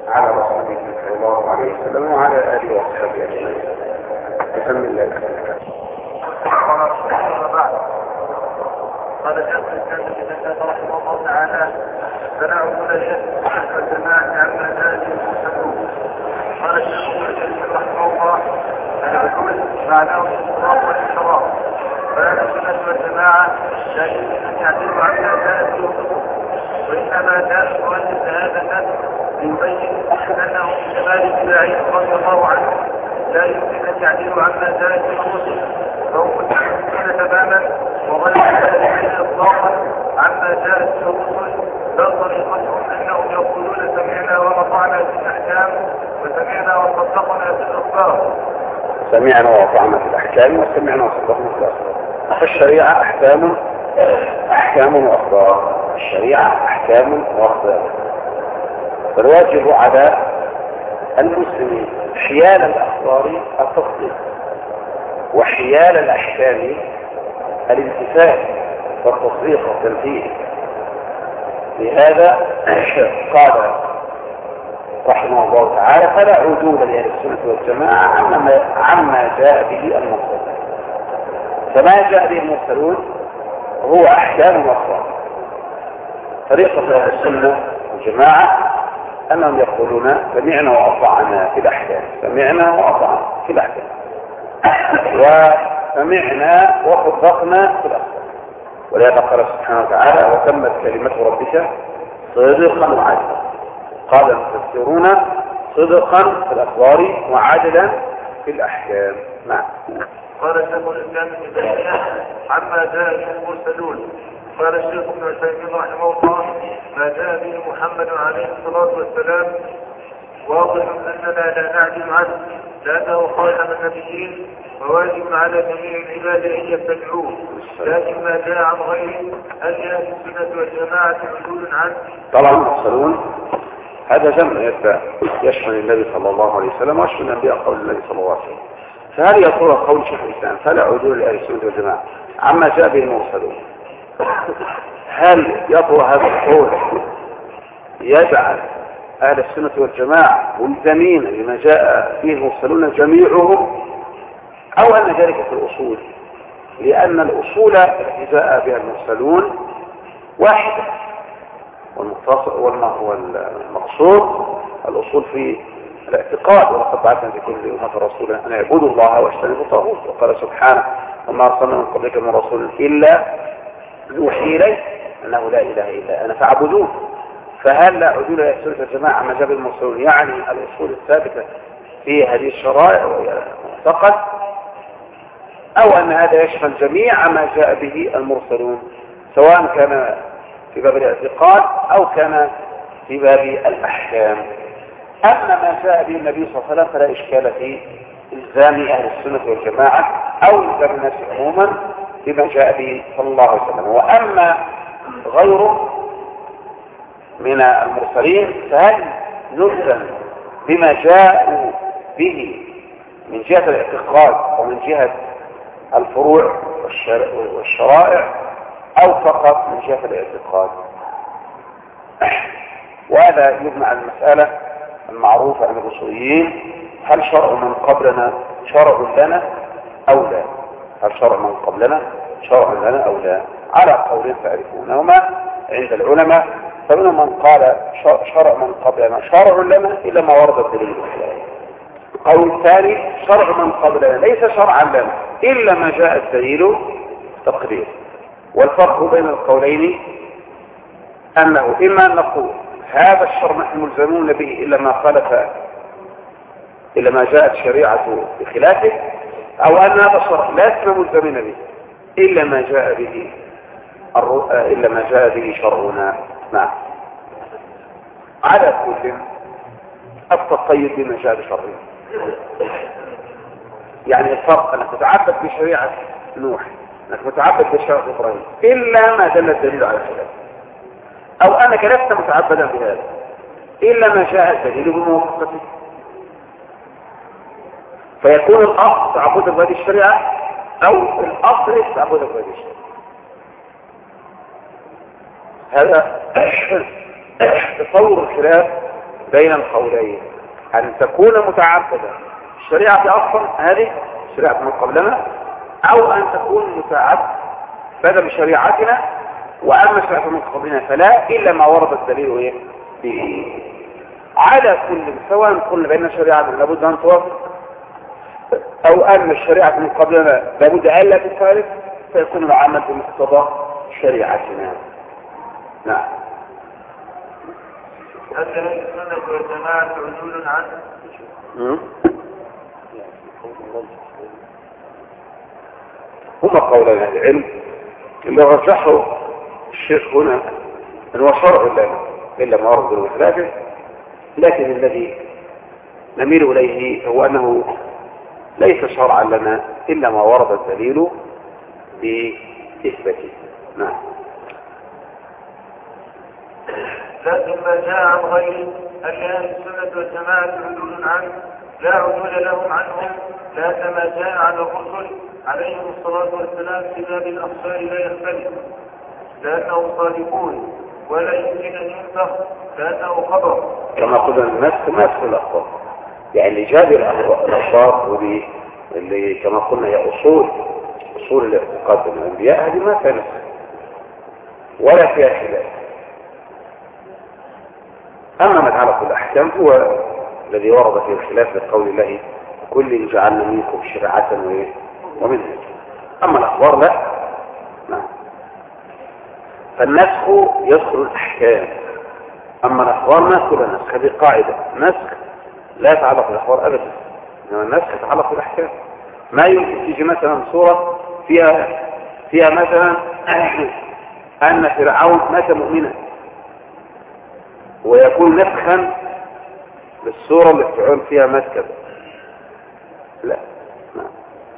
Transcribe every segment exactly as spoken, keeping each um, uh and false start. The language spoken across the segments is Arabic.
على رسول الله صلى الله عليه وسلم وعلى آله وصحبه أجمعين. بسم الله. قال شيخ الإسلام ابن تيمية رحمه الله تعالى: فلا عقول للسنة والجماعة عما جاء به المسلمون. قال الشيخ ابن تيمية رحمه الله: العقول معناه الاضطراب والانحراف، فلا السنة والجماعة لا يمكن أن يعتبروا عما جاء به الرسل، وإنما جاء مؤلف هذا ليبين أنه من كمال اتباعه رضي الله عنه لا يمكن أن يعتبروا عما جاء به الرسل، فهم متحدثون تماما وغير ذلك إطلاقا عما جاءت به الرسل، بل طريقتهم أنهم يقولون سمعنا وأطعنا في الأحكام وسمعنا وصدقنا في الأخبار. سمعنا وأطعنا في الأحكام وسمعنا وصدقنا في الأخبار. فالشريعة أحكام أحكام وأخبار. الشريعة أحكام وأخبار. فالواجب على المسلمين حيال الأخبار التصديق، وحيال الأحكام الامتثال والتصديق والتنفيذ. لهذا قال رحمه الله تعالى: فلا عدول لأهل السنة والجماعة عما, عما جاء به المرسلون. فما جاء به المرسلون هو أحكام وأخبار. طريقة أهل السنة والجماعة أنهم يقولون سمعنا وأطعنا في الأحكام، سمعنا وأطعنا في الأحكام، وسمعنا وصدقنا في الأخبار. ولهذا قال سبحانه وتعالى: وتمت كلمة ربك صدقا وعدلا. قال المفسرون: صدقا في الأخبار وعدلا في الأحكام. نعم. قال شيخ الإسلام ابن تيمية: عما جاء به المرسلون. قال الشيخ ابن عثيمين رحمه الله: ما جاء به محمد عليه الصلاة والسلام واضح أننا لا نعجز عنه، لأنه خاتم النبيين وواجب على جميع العباد أن يتبعوه، لكن ما جاء عن غيره أن أهل السنة والجماعة عدول عنه. طبعا المرسلون هذا جمع يشمل النبي صلى الله عليه وسلم ويشمل الأنبياء قول النبي صلى الله عليه وسلم. فهل يقول قول شيخ الإسلام فلا عدول لأهل السنة والجماعة عما جاء به المرسلون؟ هل يطوى هذا القول يجعل أهل السنة والجماعة ملزمين بما جاء فيه المرسلون جميعهم، أو أن ذلك في الأصول؟ لأن الأصول التي جاء بها المرسلون واحدة، والمقصود الأصول في الاعتقاد. ولقد بعثنا في كل أمة رسولا أن يعبدوا الله واجتنبوا الطاغوت. وقال سبحانه: وما أرسلنا من قبلك من رسول إلا نوحي إليه أنه لا إله إلا أنا فاعبدوه. فهل لا عدول إلى السنة والجماعة ما جاء به المرسلون يعني الأصول الثابتة في هذه الشرائع معتقد، أو أن هذا يشمل جميع ما جاء به المرسلون سواء كان في باب الاعتقاد أو كان في باب الأحكام؟ أما ما جاء به النبي صلى الله عليه وسلم فلا إشكال في إلزام أهل السنة والجماعة أو إلزام الناس عموما بما جاء به صلى الله عليه وسلم. وأما غيره من المرسلين فهل نلزم بما جاءوا به من جهة الاعتقاد ومن جهة الفروع والشرائع، أو فقط من جهة الاعتقاد؟ وهذا يجمع المسألة المعروفة عن الأصوليين: هل شرع من قبلنا شرع لنا أو لا؟ هل شرع من قبلنا شرع لنا أو لا؟ على قولين تعرفونهما عند العلماء. فمنهم من قال شرع من قبلنا شرع لنا إلا ما ورد الدليل. قول ثاني: شرع من قبلنا ليس شرعا لنا إلا ما جاء الدليل تقرير. والفرق بين القولين أنه إما أن نقول هذا الشرع نحن ملزمون به إلا ما خالف إلا ما جاءت شريعته بخلافه، أو أن هذا الشرع لسنا ملزمين به إلا ما جاء به إلا ما جاء به شرعنا. نعم. على كل التقيد بما جاء بشرعنا، يعني الفرق أنك تتعبد بشريعة نوح، أنك متعبد بشريعة إبراهيم إلا ما دل الدليل على خلاف، أو أنك لست متعبدا بهذا إلا ما جاء الدليل بموافقته. فيكون الأصل تعبد بهذه الشريعة أو الأصل تعبد بهذه الشريعة. هذا تصور الخلاف بين القولين أن تكون متعبدة الشريعة أصلا هذه شريعة من قبلنا، أو أن تكون متعبدة بشريعتنا وأما شريعة من قبلنا فلا، إلا ما ورد الدليل إيه به. على كل سواء قلنا بأن الشريعة لابد أن توافق أو أن الشريعة من قبلنا لابد أن لا تخالف، فيكون العمل بمقتضى شريعتنا. نعم. هل السنة والجماعة عدول عنه؟ هما قولان أهل العلم اللي رجحه الشيخ هنا أن هو شرع لنا إلا ما ورد بالخلافه، لكن الذي نميل إليه هو أنه ليس شرعا لنا إلا ما ورد الدليل بإثباته. نعم. لكن ما جاء عن غيره أن أهل السنة والجماعة عدول عنه لا عدول لهم عنهم، لا كما جاء عن الرسل عليهم الصلاة والسلام في باب الأخبار لا يختلف، لأنهم صادقون ولا يمكن أن ينسخ لأنه خبر. كما قلنا النسخ ما يدخل الأخبار، يعني جاب الأخبار ودي اللي كما قلنا هي أصول أصول الاعتقاد الأنبياء، هذه ما فيها نسخ ولا فيها خلاف. أما ما يتعلق بالأحكام هو الذي ورد فيه الخلاف لقول الله كل جعلنا منكم شرعة ومنهج. أما الأخبار لا. نعم. فالنسخ يدخل الأحكام، أما الأخبار ما يدخل النسخ. هذه قاعدة، النسخ لا يتعلق بالأخبار أبدا، إنما النسخ يتعلق بالأحكام. ما يمكن تيجي مثلا صورة فيها فيها مثلا أن فرعون مات مؤمنا ويكون نسخا بالصورة اللي فرعون فيها مات كذا، لا. نعم.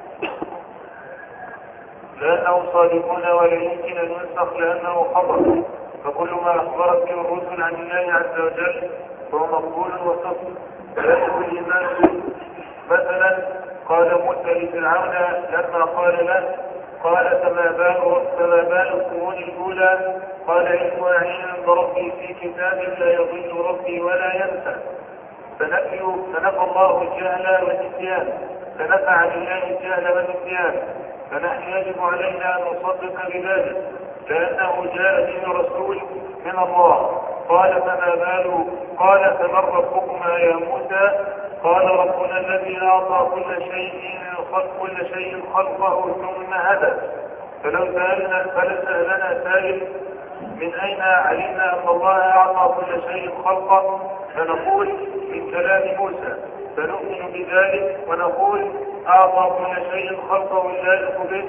لأنهم صادقون ولا يمكن أن ينسخ لأنه خبر، فكل ما أخبرت به الرسل عن الله عز وجل فهو مقبول وصدق لا يجب الإيمان به. مثلا قال موسى لفرعون لما قال له قال فما بال فما بال القرون الأولى قال علمها عند ربي في كتاب لا يضل ربي ولا ينسى. فنفي فنفى الله الجهل والنسيان، فنفى عن الله الجهل والنسيان، فنحن يجب علينا أن نصدق بذلك لأنه جاء به رسول من الله. قال فما بال قال فمن ربكما يا موسى قال ربنا الذي أعطى كل شيء خلق كل شيء خلقه ثم هدى. فلو سألنا فلسألنا سائل من أين علمنا أن الله أعطى كل شيء خلقه، فنقول من كلام موسى، فنؤمن بذلك ونقول أعطى كل شيء خلقه اللائق به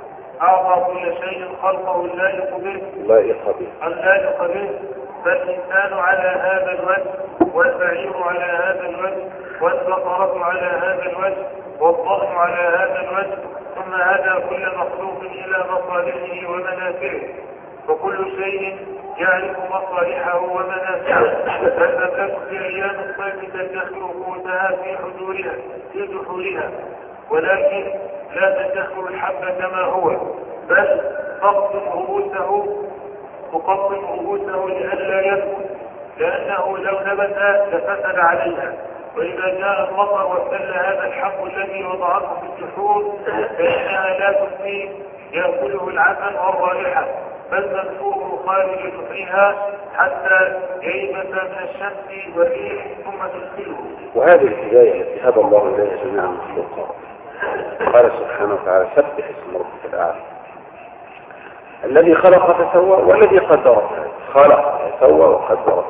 أعطى كل شيء خلقه اللائق به اللائق به اللائق به فالإنسان على هذا الوجه، والبعير على هذا الوجه، والبقرة على هذا الوجه، والضأن على هذا الوجه، ثم هدى كل مخلوق إلى مصالحه ومنافعه، فكل شيء يعرف مصالحه ومنافعه. فالمكان في أيام الصيف تدخل قوتها في حضورها في دخولها، ولكن لا تدخل الحب كما هو، بل تقطم رؤوسه تقطم رؤوسه لئلا ينبت، لأنه لو نبت لفسد عليها. وإذا جاء المطر وابتل هذا الحب الذي وضعته في الجحور فإنها لا تسقيه يأكله العسل والرائحة، بل تنفوه خارج جحرها حتى ييبس من الشمس والريح ثم تدخله. وهذه الهداية التي هدى الله إليها جميع المخلوقات. قال سبحانه وتعالى سبح اسم ربك الأعلى الذي خلق فسوى والذي قدر خلق فسوى وقدر،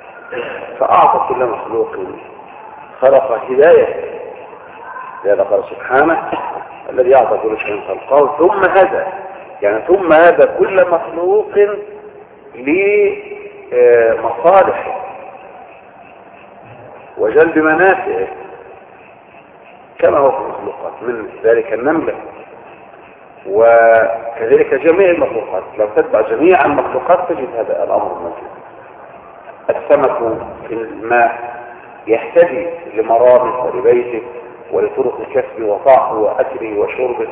فأعطى كل مخلوق خلق هداية. لذا قال سبحانه الذي أعطى كل شيء خلقه ثم هدى، يعني ثم هدى كل مخلوق لمصالحه وجلب منافعه كما هو في المخلوقات، من ذلك النملة وكذلك جميع المخلوقات. لو تتبع جميع المخلوقات تجد هذا الأمر موجود. السمك في الماء يهتدي لمرامه ولبيته ولطرق كسبه وطعمه وأكله وشربه،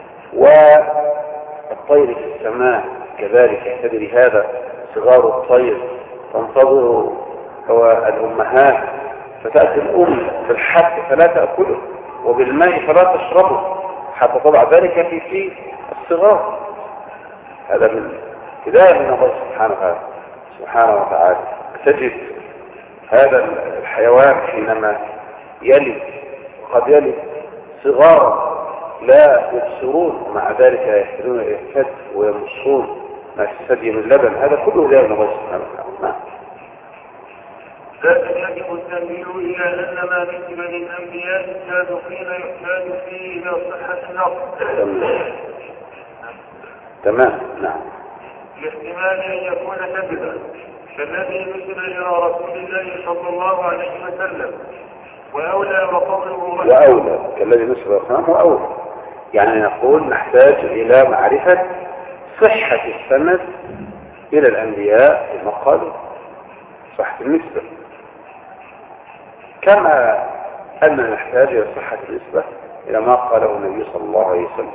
والطير في السماء كذلك يهتدي لهذا. صغار الطير تنتظر هو الأمهات، فتأتي الأم بالحب فلا تأكله وبالماء فلا تشربه حتى تضع ذلك في في الصغار. هذا من هداية من الله سبحانه وتعالى سبحانه وتعالى. تجد هذا الحيوان حينما يلد قد يلد صغارا لا يبصرون ومع ذلك يحتاجون الى الثدي ويمصون ما في الثدي من اللبن. هذا كله هداية من الله سبحانه وتعالى. لكن يجب التنبيه إلى أن ما نسب للأنبياء السابقين يحتاج فيه إلى صحة النقل. تمام. نعم. لاحتمال أن يكون كذبا كالذي نسب إلى رسول الله صلى الله عليه وسلم، وأولى وقوله وأولى كالذي نسب الأصنام وأولى، يعني نقول نحتاج إلى معرفة صحة السند إلى الأنبياء في المقال صحة النسبة، كما أننا نحتاج إلى صحة النسبة إلى ما قاله النبي صلى الله عليه وسلم.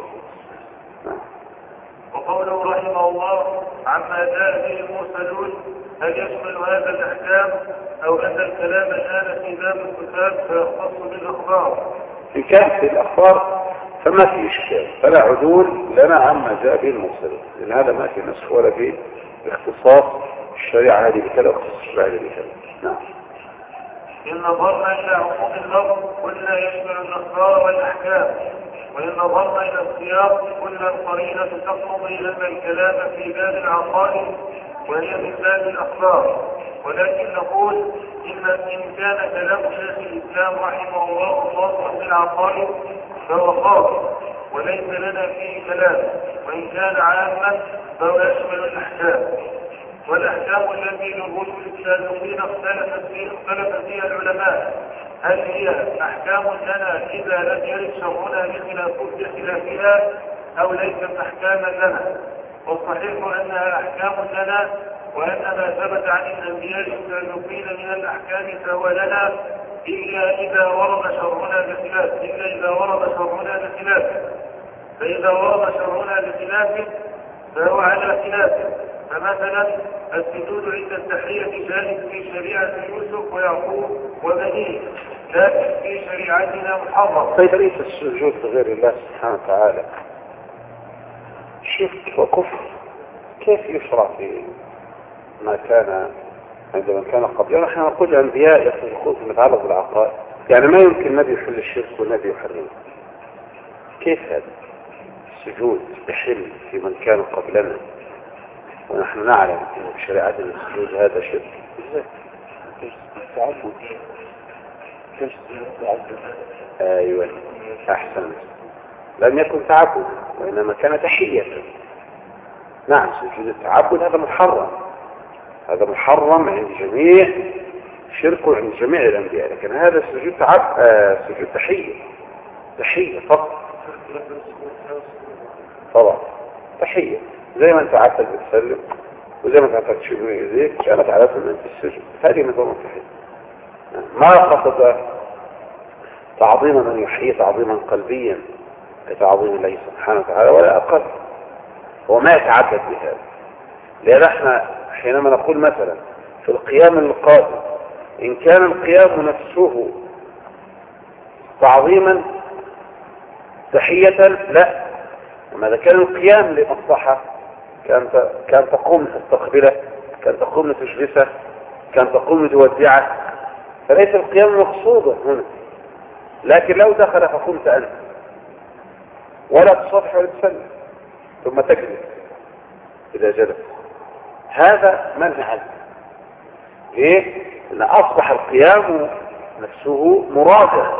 وقوله رحمه الله عما جاء به المرسلون هل يشمل هذا الأحكام أو أن الكلام الآن في باب الكتاب فيختص بالأخبار؟ إن كانت في الأخبار فما في إشكال، فلا عدول لنا عما جاء به المرسلون، لأن هذا ما في نسخ ولا في اختصاص الشريعة هذه بكذا واختصاص الشريعة هذه بكذا. نعم. إن نظرنا إلى عموم اللفظ قلنا يشمل الأخبار والأحكام، وإن نظرنا إلى السياق قلنا القرينة تقتضي أن الكلام في باب العقائد وهي من باب الأخبار، ولكن نقول إن إن كان كلام شيخ الإسلام رحمه الله خاصا بالعقائد فهو خاص وليس لنا فيه كلام، وإن كان عاما فهو يشمل الأحكام. والأحكام التي للرسل السابقين اختلفت فيها اختلف فيها العلماء، هل هي أحكام لنا إذا لم يرد شرعنا بخلافها أو ليست أحكاما لنا؟ والصحيح أنها أحكام لنا، وأن ما ثبت عن الأنبياء السابقين من الأحكام فهو لنا إلا إذا ورد شرعنا بخلاف إلا إذا ورد شرعنا بخلاف فإذا ورد شرعنا بخلاف فهو على خلافه. فمثلا السجود عند التحية جائز في شريعة يوسف ويعقوب وبنيه، لكن في شريعتنا محرم. طيب ليس السجود لغير الله سبحانه وتعالى شرك وكفر، كيف يشرع في ما كان عندما كان قبل؟ يعني نحن نقول الأنبياء يخلقون في متعلق بالعقائد، يعني ما يمكن النبي يحل الشرك والنبي يحرمه. كيف هذا السجود يحل في من كان قبلنا ونحن نعلم أن في شريعتنا السجود هذا شرك؟ ازاي؟ تعبد. ايوه احسن، لم يكن تعبد وانما كان تحية. نعم سجود التعبد هذا محرم، هذا محرم عند جميع شرك عند جميع الانبياء، لكن هذا سجود تعب آه سجود تحية، تحية فقط طبعا تحية، زي ما انت عادتك بتسلم وزي ما انت عادتك تشير من ايديك كانت عادة من السجود، هذه نظام التحية. ما قصد تعظيم من يحيي تعظيما قلبيا كتعظيم الله سبحانه وتعالى ولا أقل، هو ما يتعبد بهذا. لأن احنا حينما نقول مثلا في القيام القادم إن كان القيام نفسه تعظيما تحية لا، وماذا كان القيام لمصلحة كان كان تقوم لتستقبله، كان تقوم لتجلسه، كان تقوم لتودعه، فليس القيام مقصودا هنا. لكن لو دخل فقمت أنت ولا تصافح ولا تسلم ثم تجلس إذا جلس، هذا منع عنه. ليه؟ لأن أصبح القيام نفسه مرادة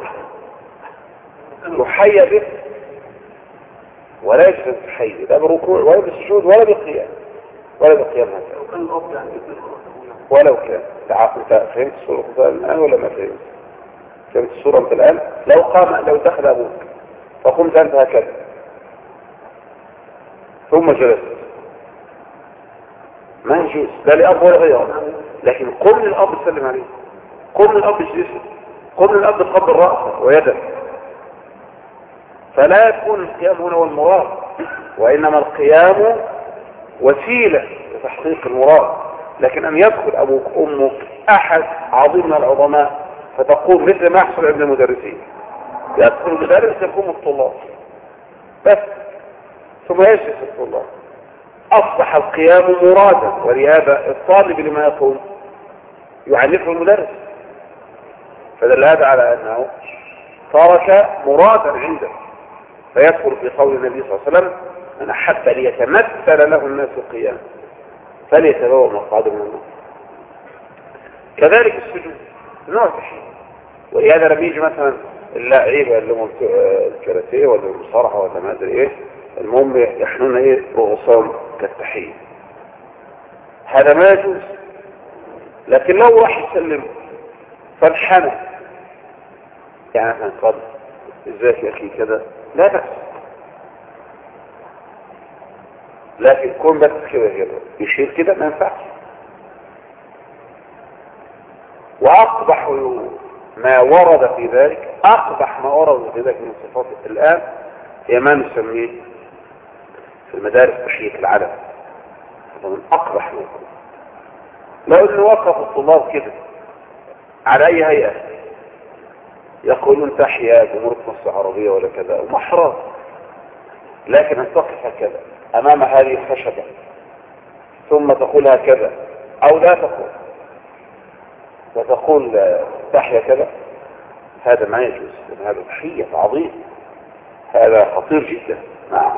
يحيى به ولا يجب تحيي لا بالركوع ولا بالسجود ولا بالقيام ولا بالقيام هكذا ولو كان. فهمت الصورة الآن ولا ما فهمت؟ فهمت الصورة الآن؟ لو قام لو دخل أبوك فقمت أنت هكذا ثم جلست ما يجوز لا لأب ولا غيره، لكن قم للأب سلم عليه، قم للأب اجلسه، قم للأب قبل رأسه ويده. فلا يكون القيام هنا هو المراد، وإنما القيام وسيلة لتحقيق المراد. لكن أن يدخل أبوك أمك أحد عظيم من العظماء فتقول مثل ما يحصل عند المدرسين، يدخل المدرس يقوم الطلاب بس ثم يجلس الطلاب، أصبح القيام مرادا، ولهذا الطالب لما يقوم يعلمه المدرس، فدل هذا على أنه ترك مرادا عنده. فيدخل في قول النبي صلى الله عليه وسلم: من أحب ليتمثل له الناس القيام فليتبوأ مقعده من النار. كذلك السجود نوع تحية، ولهذا لما يجي مثلا اللاعب اللي هم الكاراتيه ولا المصارعه ولا ما ادري ايه، المهم يحنون ايه رؤوسهم كالتحيه، هذا ما يجوز. لكن لو راح يسلم فانحنى يعني مثلا قال ازيك يا اخي كذا لا بأس، لكن كون بس كده كده يشير كده ما ينفعش. واقبح ما ورد في ذلك، اقبح ما ورد في ذلك من صفات الان هي ما نسميه في المدارس تحية العلم. هذا من اقبح ما يكون. لو انه وقف الطلاب كده على اي هيئة يقولون تحية جمهورية مصر العربية ولا كذا محرم، لكن ان تقف هكذا امام هذه الخشبة ثم تقول هكذا او لا تقول وتقول تحية كذا، هذا ما يجوز، هذا تحية عظيم، هذا خطير جدا. نعم.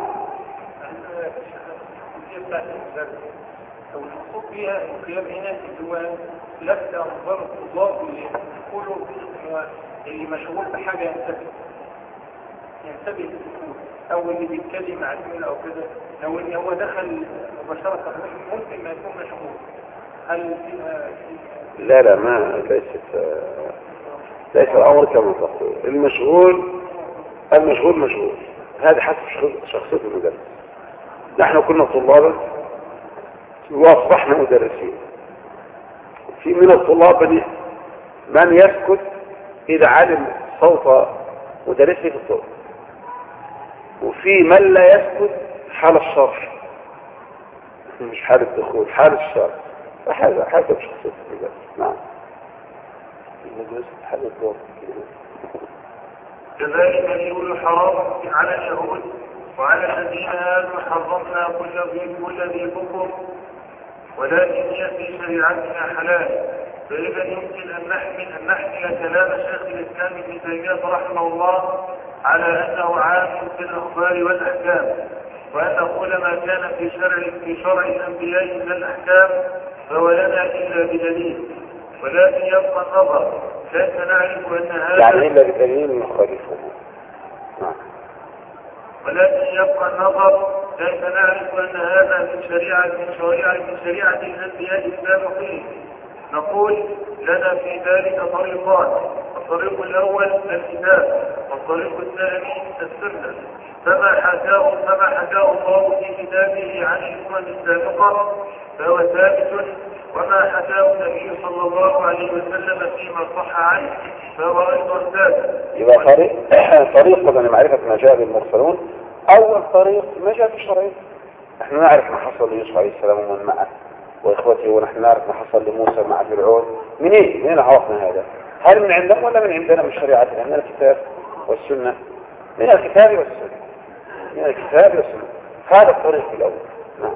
المقصود بها القيام هنا اللي هو لفت انظار الطلاب اللي يقولوا اللي مشغول بحاجه ينتبه ينتبه او اللي بيتكلم مع الزميل او كده، لو ان هو دخل مباشره ممكن ما يكون مشغول. هل فيها لا لا ما ليست ليس الامر كما تقول. المشغول المشغول مشغول، هذا حسب شخصيه المدرس. نحن كنا طلابا واصبحنا مدرسين. في من الطلاب من يسكت اذا علم صوت مدرسه في الصوت، وفي من لا يسكت حال الشرح، مش حال الدخول، حال الشرح، فهذا حسب شخصيه المدرس. نعم. المدرس حال الدور. كذلك يقول حرام على اليهود وعلى الذين آمنوا حرمنا كل كل ذي كفر، ولكن هي في شريعتنا حلال. فإذا يمكن أن نحمل أن نحمل كلام شيخ الإسلام ابن تيمية رحمه الله على أنه عام في الأخبار والأحكام، وأن نقول ما كان في شرع في شرع الأنبياء من الأحكام فهو لنا إلا بدليل، ولكن يبقى النظر كيف نعرف أن هذا يعني إلا بدليل مخالفه. نعم. ولكن يبقى النظر كيف نعرف أن هذا من شريعة من شريعة من شريعة الأنبياء السابقين. نقول لنا في ذلك طريقان: الطريق الأول الكتاب، والطريق الثاني السنة. فما حكاه فما حكاه الله في كتابه عن الأمم السابقة فهو ثابت، وما حكاه النبي صلى الله عليه وسلم فيما صح عنه فهو أيضا ثابت. يبقى طريق طريقة لمعرفة ما جاء بالمرسلون. أول طريق ما جاء في الشرعين، نحن نعرف ما حصل ليوسف عليه السلام ومن معه وإخوته، ونحن نعرف ما حصل لموسى مع فرعون. منين؟ منين عرفنا هذا؟ هل من عندنا ولا من عندنا من شريعتنا؟ من الكتاب والسنة. من الكتاب والسنة. من الكتاب والسنة. هذا الطريق الأول. نعم.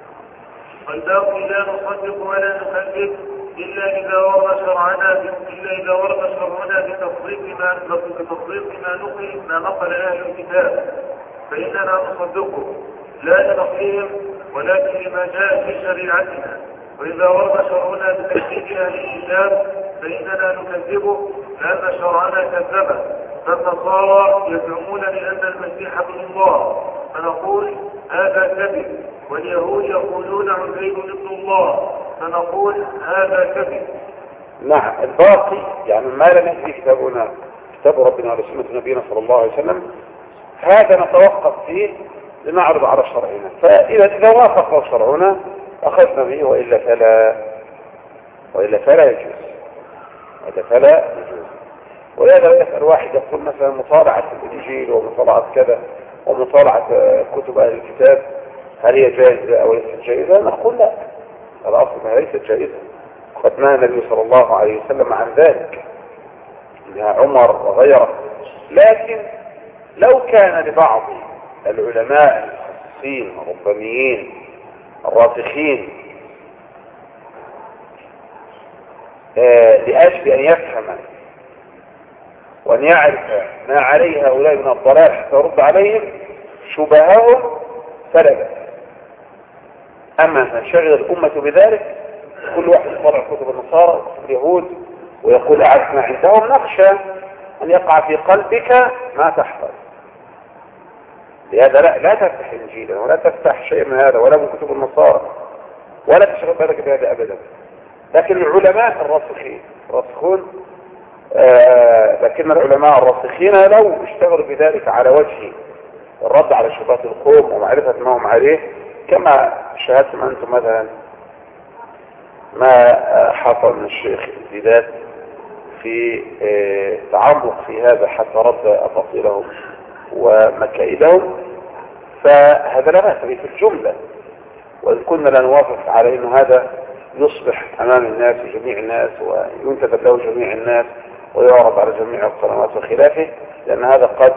والباقي لا نصدق ولا نكذب إلا إذا ورد شرعنا إلا إذا ورد شرعنا بتصديق ما بتصديق ما نقل ما نقل أهل الكتاب، فإننا نصدقه لا لنقلهم ولكن لما جاء في شريعتنا. وإذا ورد شرعنا بتكذيب أهل الكتاب فإننا نكذبه لأن شرعنا كذبه. فالنصارى يزعمون بأن المسيح ابن الله فنقول هذا كذب، واليهود يقولون عزير ابن الله فنقول هذا كذب. نعم. الباقي يعني ما لم يأتي كتابنا كتاب ربنا ورسولة نبينا صلى الله عليه وسلم، هذا نتوقف فيه لنعرض على شرعنا، فإذا إذا وافق شرعنا أخذنا به، وإلا فلا وإلا فلا يجوز وإلا فلا يجوز. ولهذا يسأل واحد يقول مثلا مطالعة الإنجيل ومطالعة كذا ومطالعة كتب أهل الكتاب هل هي جائزة أو ليست جائزة؟ نقول لا، الأصل ما ليست جائزة، قد نهى النبي صلى الله عليه وسلم عن ذلك، منها عمر وغيره. لكن لو كان لبعض العلماء المتخصصين الربانيين الراسخين آه لأجل أن يفهم وأن يعرف ما عليه هؤلاء من الضلال حتى يرد عليهم شبههم فلا بأس. أما أن تنشغل الأمة بذلك، كل واحد يطلع كتب النصارى وكتب اليهود ويقول أعرف ما عندهم، نخشى أن يقع في قلبك ما تحفظ. لهذا لا, لا تفتح إنجيلا ولا تفتح شيء من هذا ولا من كتب النصارى ولا تشغل بالك بهذا أبدا. لكن العلماء الراسخين الراسخون آه لكن العلماء الراسخين لو اشتغلوا بذلك على وجه الرد على شبهات القوم ومعرفة ما هم عليه، كما شاهدتم أنتم مثلا ما حصل من الشيخ الزيدات في آه تعمق في هذا حتى رد أباطيلهم ومكائدهم، فهذا لا بأس به في الجملة. وإن كنا لا نوافق على أن هذا يصبح أمام الناس جميع الناس وينتدب له جميع الناس ويعرض على جميع القنوات وخلافه، لأن هذا قد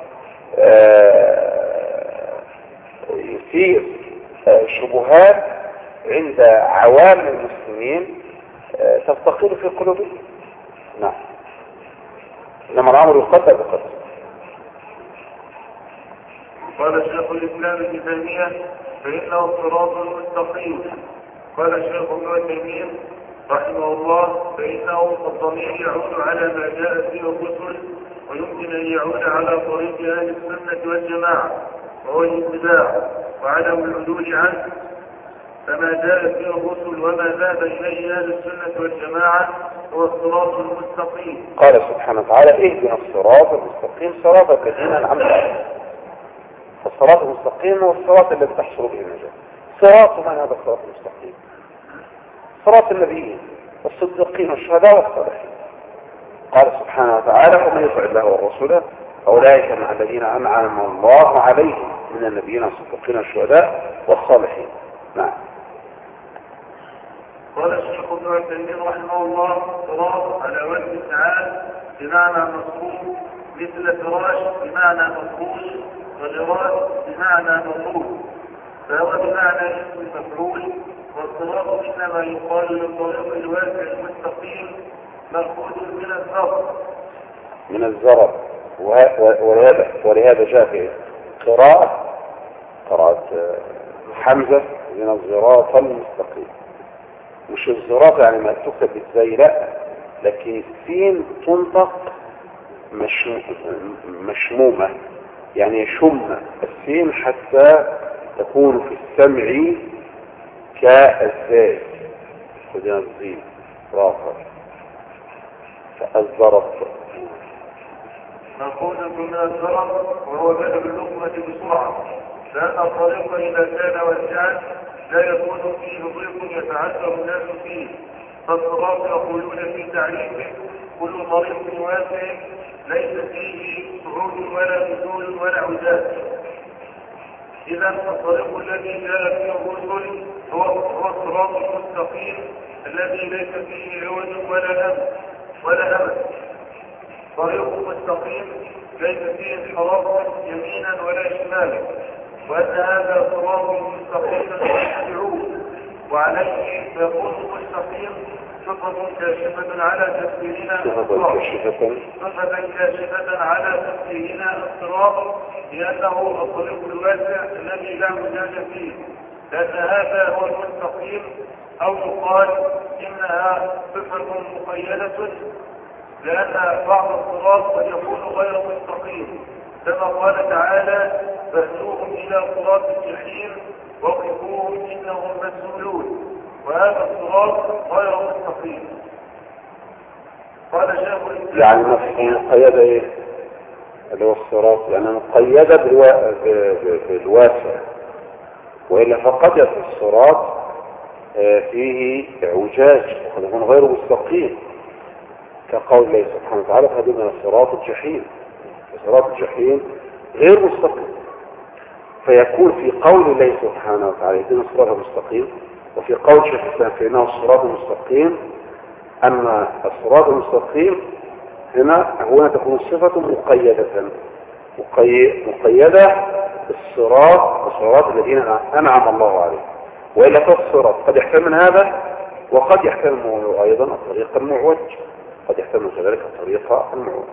يثير شبهات عند عوام المسلمين تستقر في قلوبهم. نعم، إنما الأمر يقدر بقدر. قال شيخ الإسلام ابن تيمية فإنه الصراط المستقيم. قال الشيخ ابن تيمية رحمه الله فإنه الضمير يعود على ما جاء فيه الرسل، ويمكن أن يعود على طريق أهل السنة والجماعة وهو الاتباع وعدم العدول عنه. فما جاء فيه الرسل وما ذهب إليه أهل السنة والجماعة هو الصراط المستقيم. قال سبحانه وتعالى اهدنا الصراط المستقيم صراط الذين أنعمت عليهم. الصراط المستقيم هو الصراط الذي تحصل به النجاة. صراط من هذا الصراط المستقيم؟ صراط النبيين والصديقين والشهداء والصالحين. قال سبحانه وتعالى ومن يطع الله والرسول فأولئك مع الذين أنعم الله عليهم من النبيين والصديقين والشهداء والصالحين. نعم. قال الشيخ ابن عثيمين رحمه الله صراط على وجه التعال بمعنى مصروف، مثل فراش بمعنى مفروش، وغراس بمعنى مطروح، فهو بمعنى اسم مفعول. والصراط انما يقال للطريق الواسع المستقيم مأخوذ من الزرع من الزرع ولهذا ولهذا جاء في قراءة قراءة حمزة من الصراط المستقيم. مش الصراط يعني ما تكتب بالزي، لا، لكن السين تنطق مشمومة، يعني يشم السين حتى تكون في السمع كالزاي خذنا الزين رافع فالزرط مأخوذ من الزرع وهو بدء اللقمة بسرعة، لأن الطريق إذا كان واسعا لا يكون فيه ضيق يتعذر الناس فيه. فالصراط يقولون في تعريفه كل طريق واسع ليس فيه صعود ولا نزول ولا عداد. إذا الطريق الذي جاء فيه الرسل هو هو الصراط المستقيم الذي ليس فيه عوج ولا هم ولا همس. طريق مستقيم ليس فيه انحراف يمينا ولا شمالا، وأن هذا صراط مستقيم فاتبعوه. وعليه يكون مستقيم صفة كاشفة على تفسيرنا الصراط صفة كاشفة على تفسيرنا الصراط، لأنه الطريق الواسع الذي لا مجال فيه، لأن هذا هو المستقيم. أو يقال إنها صفة مقيدة، لأن بعض الصراط قد يكون غير مستقيم، كما قال تعالى فاهدوهم إلى صراط الجحيم وقفوهم إنهم مسؤولون، وهذا الصراط غير مستقيم. قال شيخ الإسلام يعني مقيدة ايه اللي هو الصراط، يعني مقيدة بالوا... بالواسع، وإلا فقد يكون الصراط فيه اعوجاج وقد يكون غير مستقيم، كقول الله سبحانه وتعالى فهدونا الصراط الجحيم. صراط الجحيم غير مستقيم، فيكون في قول الله سبحانه وتعالى اهدنا الصراط المستقيم وفي قول شيخ الإسلام فإنه الصراط المستقيم، أن الصراط المستقيم هنا هنا تكون صفة مقيدة مقيدة بالصراط الصراط الذين أنعم الله عليه، وإلا فالصراط قد يحتمل هذا وقد يحتمل أيضا الطريق المعوج، قد يحتمل كذلك الطريق المعوج.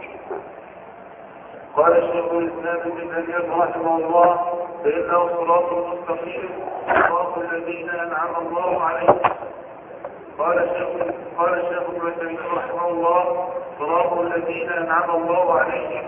قال الشيخ الإسلام ابن تيمية رحمه الله فإنه الصراط المستقيم صراط الذين أنعم الله عليهم. قال الشيخ قال الشيخ ابن تيمية رحمه الله صراط الذين أنعم الله عليهم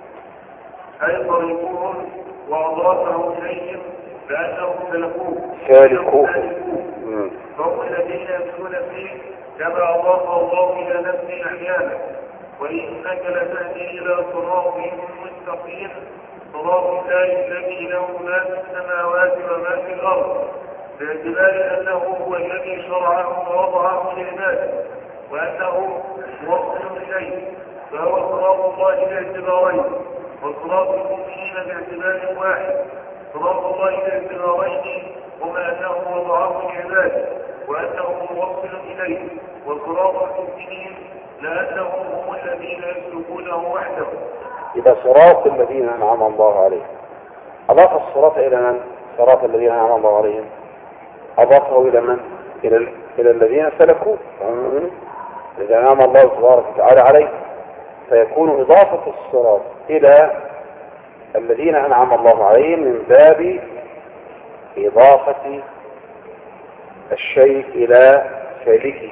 أي طريقهم وأضافه إليهم لأنهم سلكوه سالكوه فهم الذين يمشون فيه كما أضاف الله إلى نفسه أحيانا. وإنك لتهدي إلى صراط مستقيم صراط الله الذي له ما في السماوات وما في الأرض، باعتبار أنه هو الذي شرعه ووضعه للعباد وأنه موصل إليه، فهو صراط الله باعتبارين، وصراط المؤمنين باعتبار واحد. صراط الله باعتبارين هما أنه وضعه للعباد وأنه موصل إليه، وصراط المؤمنين لأنهم هم الذين يسلكونه وحده. إذا صراط الذين أنعم الله عليهم أضاف الصراط إلى من؟ صراط الذين أنعم الله عليهم أضافه إلى من؟ إلى, ال... إلى الذين سلكوه. إذا أنعم الله تبارك وتعالى عليه فيكون إضافة الصراط إلى الذين أنعم الله عليهم من باب إضافة الشيء إلى سالكه،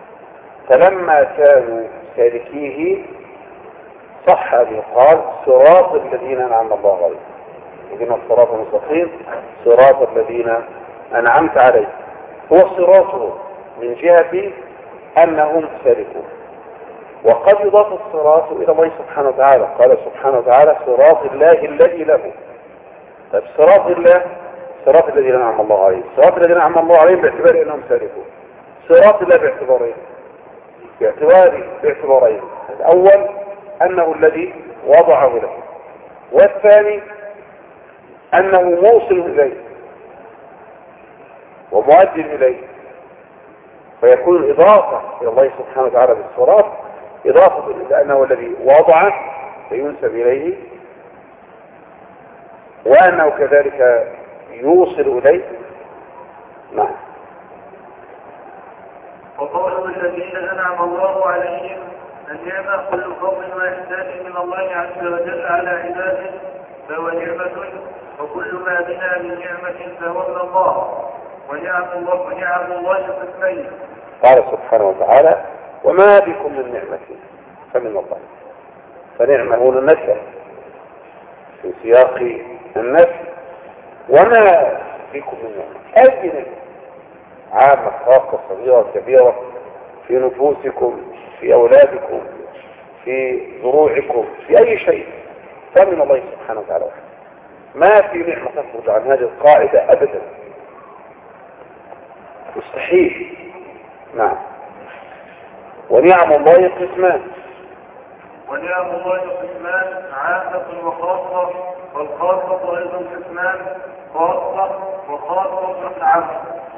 فلما كانوا سالكيه صح أن يقال صراط الذين أنعم الله عليهم. إذن الصراط المستقيم صراط الذين أنعمت عليهم هو صراطه من جهة أنهم سالكون. وقد يضاف الصراط إلى الله سبحانه وتعالى، قال سبحانه وتعالى صراط الله الذي له. طيب صراط الله صراط الذين أنعم الله عليهم، صراط الذين أنعم الله عليهم باعتبار أنهم سالكون. صراط الله باعتبارين باعتبار باعتبارين الأول أنه الذي وضعه له، والثاني أنه موصل إليه ومؤدي إليه، فيكون الإضافة إلى الله سبحانه وتعالى بالصراط إضافة لأنه الذي وضعه فينسب إليه، وأنه كذلك يوصل إليه. نعم. وقوله الذين أنعم الله عليهم النعمة كل فضل وإحسان من الله عز وجل على عباده فهو نعمة، وكل ما بنا من نعمة فهو من الله، ونعم الله ونعم الله قسمين. قال سبحانه وتعالى وما بكم من نعمة فمن الله، فنعمة هنا النكرة في سياق النفي، وما بكم من نعمة أي نعمة عامة خاصة صغيرة كبيرة في نفوسكم في أولادكم في زروعكم في أي شيء فمن الله سبحانه وتعالى. ما في نعمة تخرج عن هذه القاعدة أبدا، مستحيل. نعم. ونعم الله قسمان ونعم الله قسمان عامة وخاصة، والخاصة أيضا قسمان خاصة وخاصة عامة.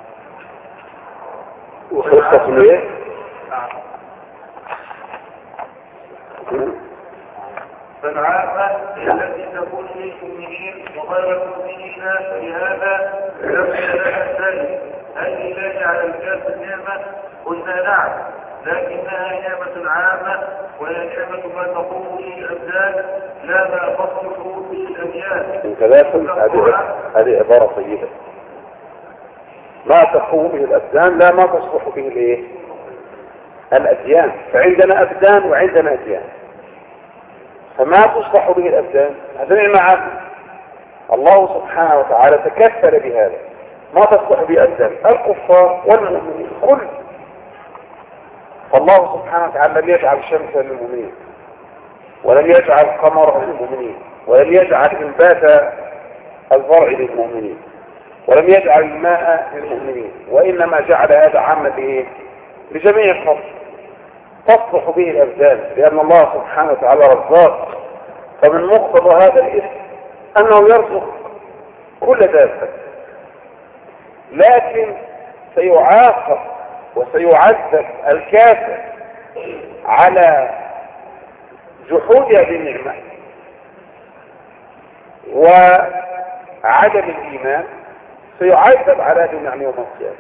وخاصة ايه؟ فالعامة التي تكون للمؤمنين وغير المؤمنين في هذا يبقى لها الثاني هل إله على الكافر نعمة؟ قلنا نعم، لكنها نعمة عامة وهي نعمة ما تقوم به الأبدان لا ما تصلح به الأديان. من ثلاثة هذه عبارة طيبة. ما تقوم به الأبدان لا ما تصلح به الايه؟ الأديان. فعندنا أبدان وعندنا أديان، فما تصلح به الأبدان هذا نعمة عامة. الله سبحانه وتعالى تكفل بهذا، ما تصلح به أبدان الكفار والمؤمنين كل. فالله سبحانه وتعالى لم يجعل الشمس للمؤمنين، ولم يجعل القمر للمؤمنين، ولم يجعل انبات الزرع للمؤمنين، ولم يجعل الماء للمؤمنين، وإنما جعل هذا عاما لإيه؟ لجميع الخلق تصلح به الأبدان، لأن الله سبحانه وتعالى رزاق. فمن مقتضى هذا الاسم أنه يرزق كل دابة، لكن سيعاقب وسيعذب الكافر على جحود هذه النعمة وعدم الإيمان، سيعذب على هذه النعمة يوم القيامة،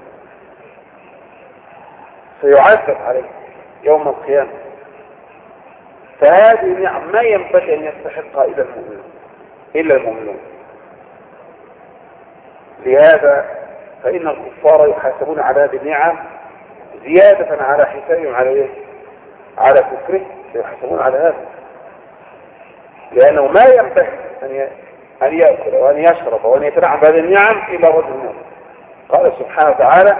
سيعذب عليه يوم القيامة. فهذه النعم ما ينبغي أن يستحقها إلا المؤمنون إلا المؤمنون. لهذا فإن الكفار يحاسبون على هذه النعم زيادة على حسابهم على إيه؟ على كفره، يحاسبون على هذا، لأنه ما ينبغي أن أن يأكل وأن يشرب وأن يتنعم بهذه النعم إلا رجل مؤمن. قال سبحانه وتعالى: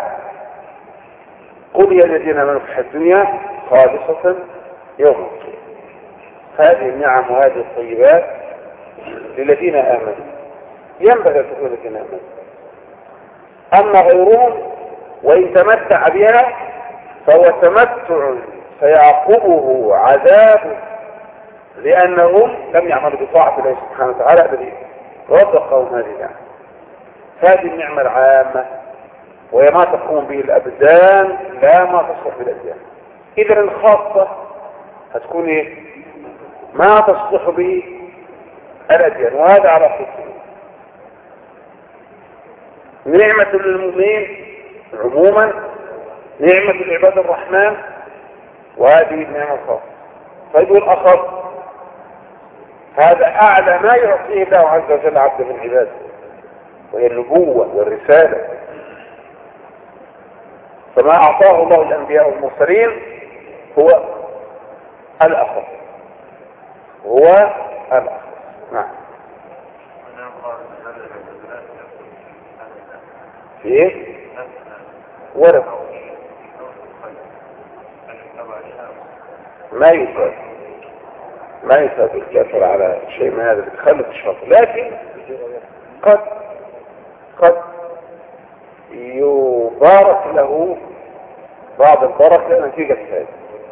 قل يا الذين آمنوا في الدنيا خالصة يوم القيامة. هذه النعم وهذه الطيبات للذين آمنوا، ينبغي أن تكون الذين آمنوا. أما غيرهم وإن تمتع بها فهو تمتع سيعقبه عذاب، لأنهم لم يعملوا بطاعة الله سبحانه وتعالى الذي رزقهم هذه النعمة. هذه النعمة العامة وهي ما تقوم به الأبدان لا ما تصلح بالأديان. إذن الخاصة هتكون إيه؟ ما تصلح به الأديان، وهذا على قسمين: نعمة للمؤمنين عموما، نعمة لعباد الرحمن، وهذه النعمة الخاصة. فيقول أخص، هذا أعلى ما يعطيه الله عز وجل عبده من عباده، وهي النبوة والرسالة. فما أعطاه الله الأنبياء والمرسلين هو الأخص، هو الأخص. نعم. في ايه؟ ورد ما يساعد ما يساعد الكافر على شيء من هذا التخلف الشرط، لكن قد قد يبارك له بعض البركة نتيجة هذا.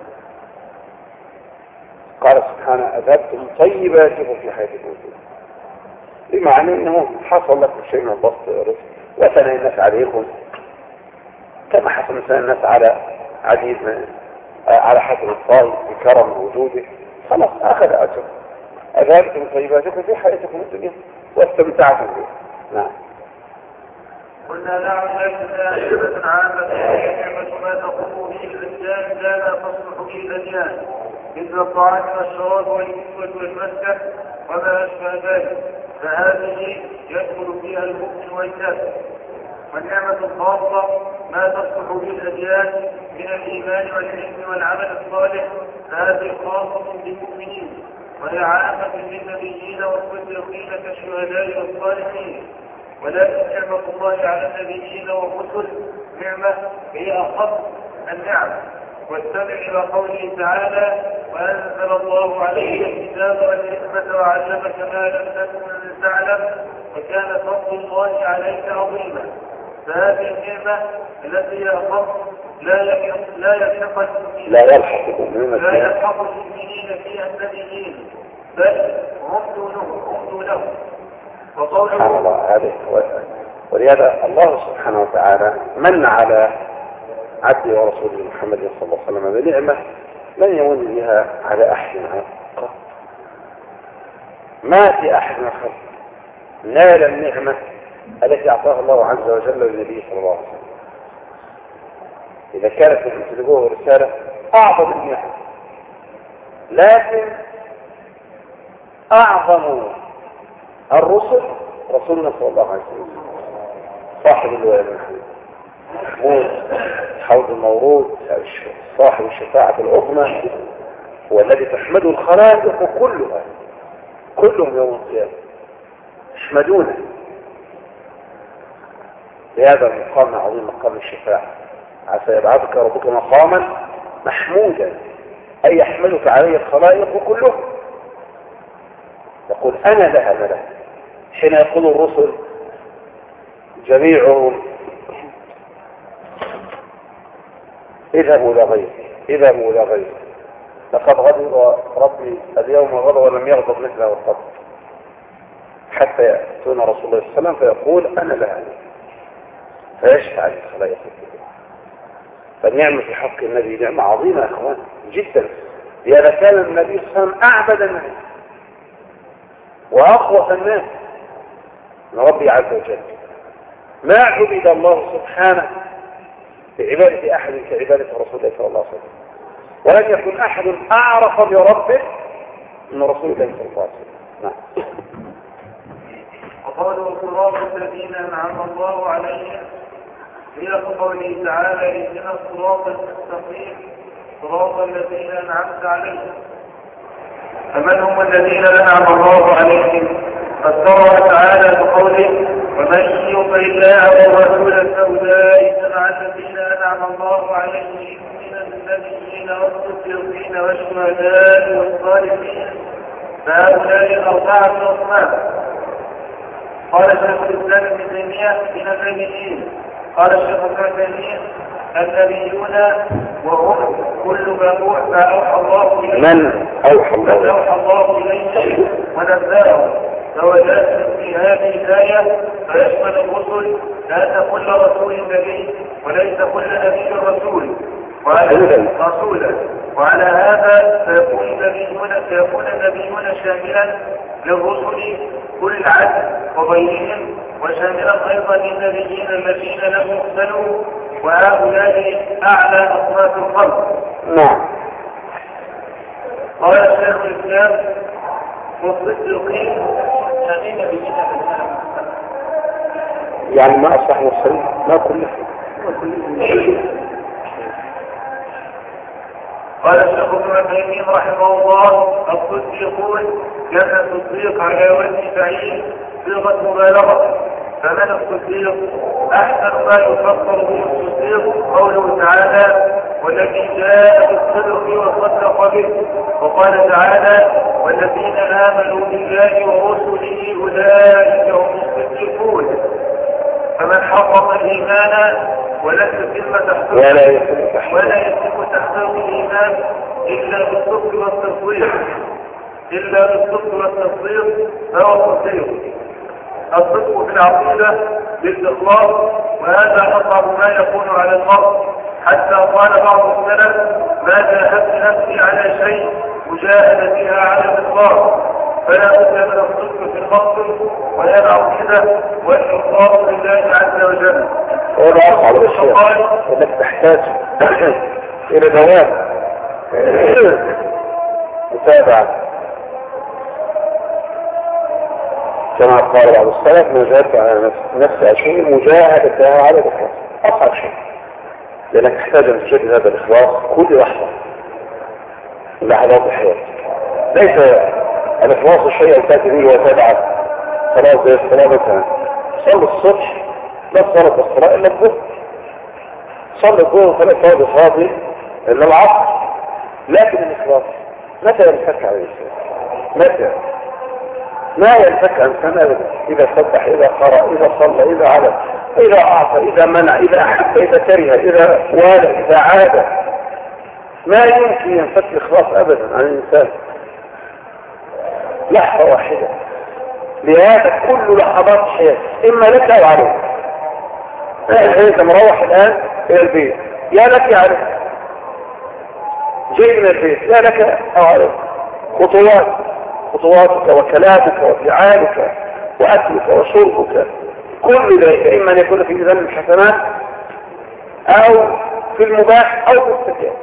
قال سبحانه: أذهبتم طيباتكم في حياتكم، بمعنى أنه حصل لكم شيء من البسط والرزق وثنى الناس عليكم كما حصل مثلا الناس على عديد من على حسن الطائف بكرم وجوده، خلاص أخذ أجر. أذهبتم طيباتكم في حياتكم الدنيا واستمتعتم به. نعم. قلنا نعم، لكن نعمة عامة نعمة ما تقوم به الإنسان لا تصلح به الأديان، مثل الطعام والشراب والكسوة والمسكن وما أشبه ذلك، فهذه يدخل فيها المؤمن والكافر. والنعمة الخاصة ما تصلح به الأديان من الإيمان والعلم والعمل الصالح، فهذه خاصة بالمؤمنين، وهي عامة للنبيين والصديقين كالشهداء والصالحين. ولكن نعمة الله على النبيين والرسل نعمة هي أخص النعم. واستمع إلى قوله تعالى: وأنزل الله عليك الكتاب والحكمة وعلمك ما لم تكن تعلم وكان فضل الله عليك عظيما. فهذه النعمة التي هي أخص لا يلحق لا يلحق المؤمنين لا يلحق المؤمنين لا يلحق المؤمنين فيها النبيين، بل هم دونه هم دونه. سبحان الله. هذه ولهذا الله سبحانه وتعالى من على عبده ورسوله محمد صلى الله عليه وسلم بنعمة لن يمن بها على أحد قط. ما في أحد خلق نال النعمة التي أعطاها الله عز وجل للنبي صلى الله عليه وسلم. إذا كانت تبلغه رسالة أعظم النعمة، لكن أعظم الرسل رسولنا صلى الله عليه وسلم، صاحب الوالد محمود حوض المورود، صاحب الشفاعة العظمى، هو الذي تحمده الخلائق كلها كلهم يوم القيامة يحمدونه لهذا المقام العظيم، مقام الشفاعة. عسى يبعثك ربك مقاما محمودا، أي يحملك عليه الخلائق كلهم. يقول أنا لها أنا لها. حين يقول الرسل جميعهم اذهبوا إلى غيري اذهبوا إلى غيري لقد غضب ربي اليوم غضب ولم يغضب مثله القبل، حتى يأتون رسول الله صلى الله عليه وسلم فيقول أنا لها. فيشفع للخلائق كلها. فالنعمة في حق النبي نعمة عظيمة يا اخوان جدا، لهذا كان النبي صلى الله عليه وسلم اعبد الناس واخوف الناس من ربي عز وجل. ما عبد الله سبحانه بعبادة احد كعبادة رسول الله صلى الله عليه وسلم، ولم يكن احد اعرف بربه من رسول الله صلى الله عليه وسلم. نعم. وقالوا صراط الذين انعم الله عليهم هي قوله تعالى اهدنا الصراط المستقيم صراط الذين انعمت عليهم. فمن هم الذين انعم الله عليهم؟ فسرها تعالى بقوله ومن يطع الله والرسول فاولئك مع الذين انعم الله عليهم من النبيين والصديقين والشهداء والصالحين فهؤلاء اربعه اصناف. قال شيخ الاسلام ابن تيميه من النبيين. قال الشيخ ابن تيميه النبيون وهم كل ما اوحى الله اليه من اوحى الله اوحى الله اليه ونزله. فوجدت في هذه الايه فيشمل الرسل لان كل رسول نبي وليس كل نبي رسول وعلى رسولا. وعلى هذا فيكون النبيون فيكون النبيون شاملا للرسل كل العدل وغيرهم وشاملا ايضا للنبيين الذين لم يرسلوا وهؤلاء اعلى اصناف الخلق. نعم. قال الشيخ الاسلام والصديقين الذين نبيين يعني ما اصح مرسلين ما كل شيء. قال الشيخ ابن تيميه رحمه الله الصديقون كان التصديق على وجه فعيل صيغه مبالغه. فمن الصديق احسن ما يفسر به الصديق قوله تعالى والذي جاء بالصدق وصدق به. وقال تعالى والذين امنوا بالله ورسله اولئك هم الصديقون. فمن حقق الايمان ولم يتم تحقيق ولا يتم تحقيق الايمان الا بالصدق والتصديق الا بالصدق والتصديق فهو صديق. الصدق في العقيده بالاخلاص وهذا اصعب ما يكون على المرء حتى قال بعض السلف ما جاهدت نفسي على شيء مجاهد بها على الاخلاص. فلا بد من الصدق في القصد وهي العقيده والاخلاص لله عز وجل. وهذا أصعب الشيء أنك تحتاج إلى دوام متابعة كما قال بعض السلف ما جاهدت على نفسها شيء مجاهدتها على الإخلاص. أصعب شيء لأنك تحتاج أن تجدد هذا الإخلاص كل لحظة من لحظات حياتك. ليس الإخلاص الشيء التي به وتبعث صلاة زي الصلاة مثلا صلي الصبح لا صلاة الصلاة إلا الظهر، صلي الظهر فلا صلاة الصلاة إلا العصر. لكن الإخلاص متى ينفك عن الإنسان؟ متى؟ ما ينفك عن الإنسان أبدا. إذا سبح إذا قرأ إذا صلى إذا عبد إذا أعطى إذا منع إذا أحب إذا كره إذا والى إذا عاد ما يمكن ينفك الإخلاص أبدا عن الإنسان لحظة واحدة. لهذا كل لحظات حياتك إما لك أو عليك. أنت مروح الآن إلى البيت يا لك يا عليك، جاي من البيت يا لك أو عليك. خطوات خطواتك وكلامك وفعالك وأكلك وشربك كل ذلك إما أن يكون في ميزان الحسنات أو في المباح أو في السيئات.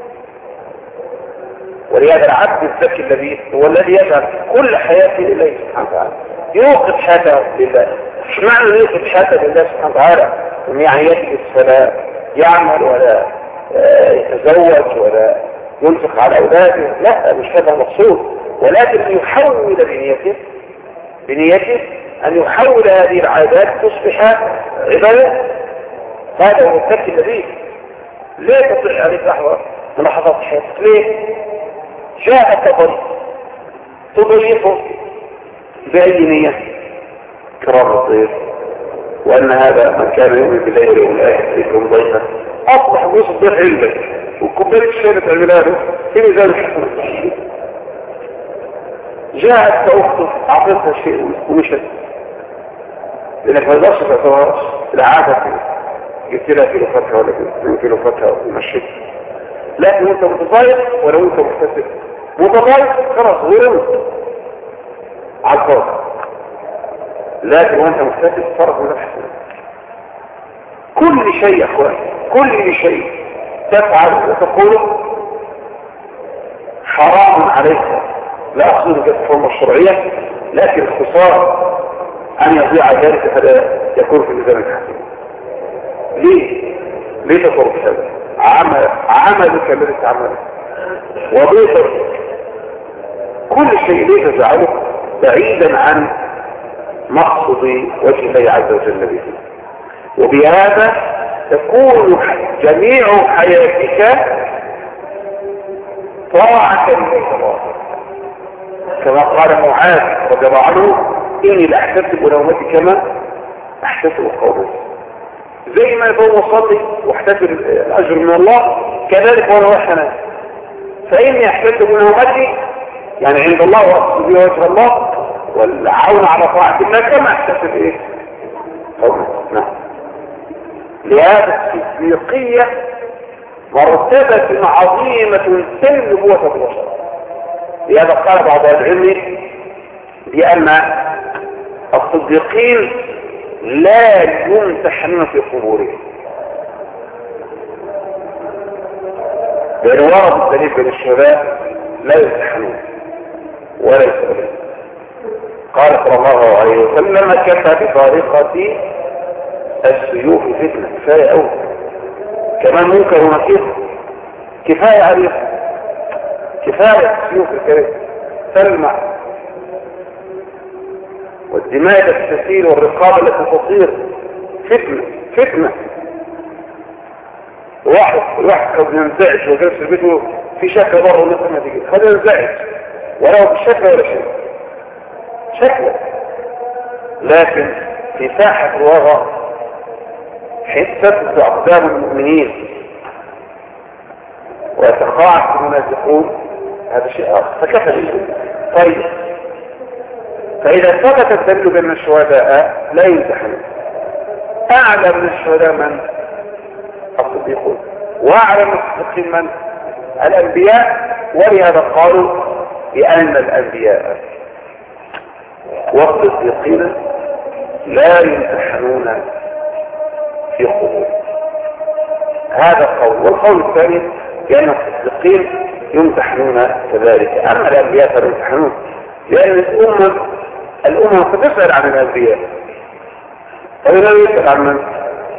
ولهذا العبد الذكي الذي هو الذي يجعل كل حياته لله سبحانه وتعالى، يوقف حياته لله. مش معنى يوقف حياته لله سبحانه وتعالى يعني يجلس ولا يعمل ولا يتزوج ولا ينفق على اولاده، لا مش هذا المقصود، ولكن يحول بنيته بنيته ان يحول هذه العادات تصبح عباده. هذا هو الذكي الذي لا تطلع عليك لحظه من لحظات حياتك. ليه؟ جاءك طريق تضيفه بأي نية كرام الضيف وأن هذا من كان يؤمن بالله واليوم الآخر فيكم ضيفا أصبح يصبح عندك وكبرت شهادة عملاده في ميزان الحسنة. جاءت أخته أعطتها شيء ومشت لأنك ما تقدرش تعتبرها العادة جبت لها كيلو فاكهه ولا كيلو كيلو فاكهه ومشيت. لكن انت متضايق ولو انت محتسب متضايق خلاص غير على الفرق. لكن وانت محتسب فرق من نفسك. كل شيء يا اخوان كل شيء تفعل وتقوله حرام عليك، لا اقصد بالفورمه الشرعيه، لكن الخساره ان يضيع ذلك فلا يكون في ميزان الحسن. ليه؟ ليه تصرف هذا؟ عمل عملك الذي تعمله وضيفك كل شيء ليه تجعله بعيدا عن مقصد وجه الله عز وجل به، وبهذا تكون جميع حياتك طاعة لله كما قال معاذ رضي الله عنه إني لأحتسب نومتي كما أحتسب قومتي. زي ما يقوم وصلي واحتسب الأجر من الله كذلك وانا وحنا فإني أحتسب نومتي يعني عند الله وأقصد بها وجه الله والعون على طاعة الله كما أحتسب إيه قومتي. نعم. لهذا التصديقية مرتبة عظيمة تل نبوة البشر. لهذا قال بعض العلم بأن الصديقين لا يمتحنون في قبورهم، لأن ورد الدليل بين الشباب لا يمتحنون ولا يسألون. قال صلى الله عليه وسلم كفى بطريقة السيوف فتنة، كفاية أول كمان منكر ونكير كفاية عليه، كفاية السيوف الكريم تلمع والدماء التي تسيل والرقاب التي تصير فتنة فتنة. واحد واحد قد ينزعج وجلس في بيته في شكل بره ونقمة دي قد ينزعج ولو بالشكل ولا شيء شكله، لكن في ساحة الوضع حسة أقدام المؤمنين ويتقاعد المنافقون هذا شيء آخر فكفى به. طيب فإذا ثبت الدليل بأن الشهداء لا يمتحنون، أعلى من الشهداء من؟ الصديقون، وأعلى من الصديقين من؟ الأنبياء. ولهذا قالوا بأن الأنبياء والصديقين لا يمتحنون في قبور. هذا قول. والقول الثاني بأن الصديقين يمتحنون كذلك، أما الأنبياء فلا يمتحنون، لأن الأمة الأمة ستسأل عن الأنبياء ولا يسأل عن من؟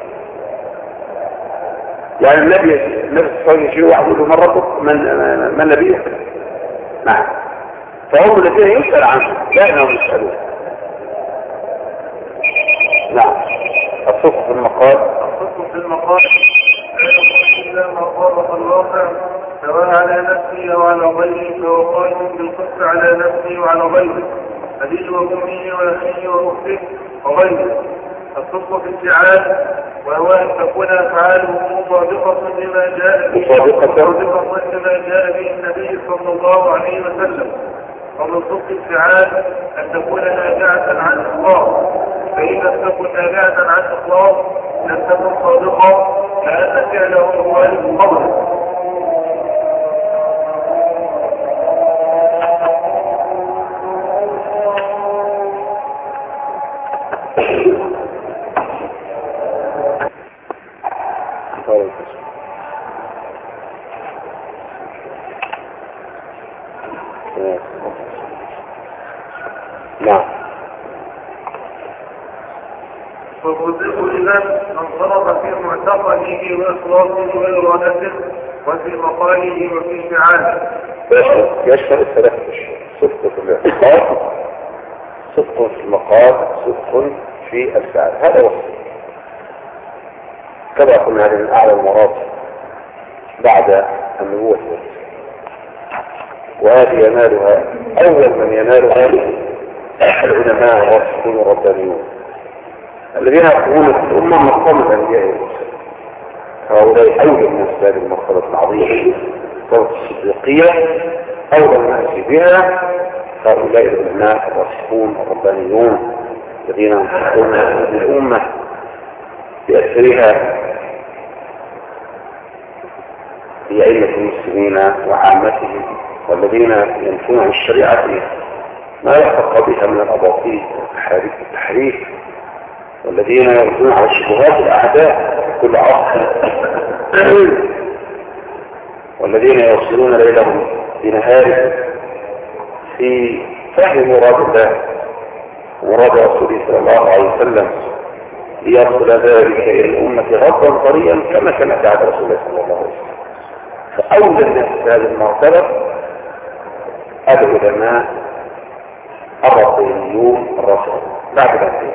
يعني النبي النبي صلى الله عليه وسلم يقول له من ربك من من نبيك؟ نعم. فهم الذين يسأل عنهم لا أنهم يسألون. نعم. الصدق في المقال الصدق في المقال إلا ما طابق الواقع سواء على نفسي أو على غيري، فهو قائم بالقصد على نفسي وعلى غيري، أبي وأمي وأخي وأختي وغيري. الصدق في الفعال وهو أن تكون أفعاله مطابقة لما جاء به مطابقة لما جاء به النبي صلى الله عليه وسلم. ومن صدق الفعال أن تكون نابعة عن إخلاص، فإذا لم تكن نابعة عن إخلاص لم تكن صادقة كأن فعله مخالف قوله. نعم. فالصديق إذا انصرف في معتقده وإخلاصه وإرادته وفي مقاله وفي فعاله. يشمل الثلاث أشياء: صدق في الاعتقاد، صدق في المقال، صدق في الفعل. هذا هو الصدق. كما قلنا هذه من أعلى المراتب بعد النبوة والرسالة، وهذه ينالها أول من ينالها العلماء الراسخون الربانيون الذين يقومون في الأمة مقام الأنبياء والرسل. هؤلاء أولى الناس بهذه المرتبة العظيمة مرتبة الصديقية، أولى الناس بها هؤلاء العلماء الراسخون الربانيون الذين ينصحون الأمة بأسرها هي أئمة المسلمين وعامتهم والذين ينفون عن الشريعة ما يحقق بها من الأباطيل والتحريف، والذين يردون على الشبهات الأعداء في كل عصر، والذين يوصلون ليلهم بنهار في فهم مراد الله مراد رسوله صلى الله عليه وسلم، ليصل ذلك إلى الأمة غضا طريا كما كان بعد رسول الله صلى الله عليه وسلم. فأولى الناس في هذه المرتبة العلماء الربانيون الرسول بعد ذلك،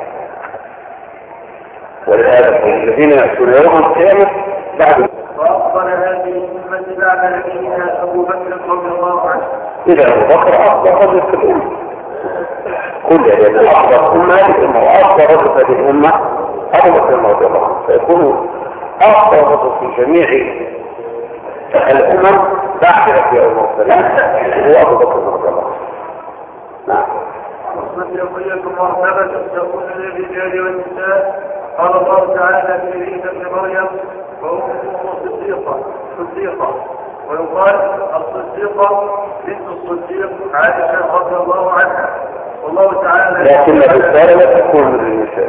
ولهذا الذين يأتون يوم القيامة بعد وأفضل هذه الأمة بعد نبيها أبو بكر رضي الله عنه. إذا أبو بكر أفضل رجل في الأمة كل يعني أفضل أمة هذه الأمة وأفضل رجل في هذه الأمة أبو بكر رضي الله عنه، فيكون أفضل رجل في جميع الأمم بعد الأنبياء والمرسلين هو أبو بكر رضي الله عنه. نعم. وصديقية مرتبة تكون للرجال والنساء. قال الله تعالى في عيسى ابن مريم وأمه صديقة صديقة ويقال الصديقة بنت الصديق عائشة رضي الله عنها. والله تعالى لكن الرسالة لا تكون للنساء،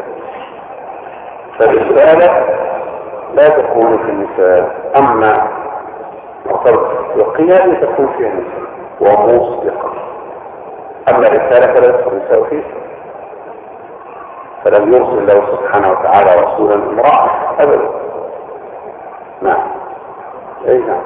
فالرسالة لا تكون في النساء، أما القيادة تكون فيها النساء وأمه صديقة، أما الرسالة فلا تكون النساء فيها، فلم يرسل الله سبحانه وتعالى رسولا امرأة أبدا. نعم. أي نعم.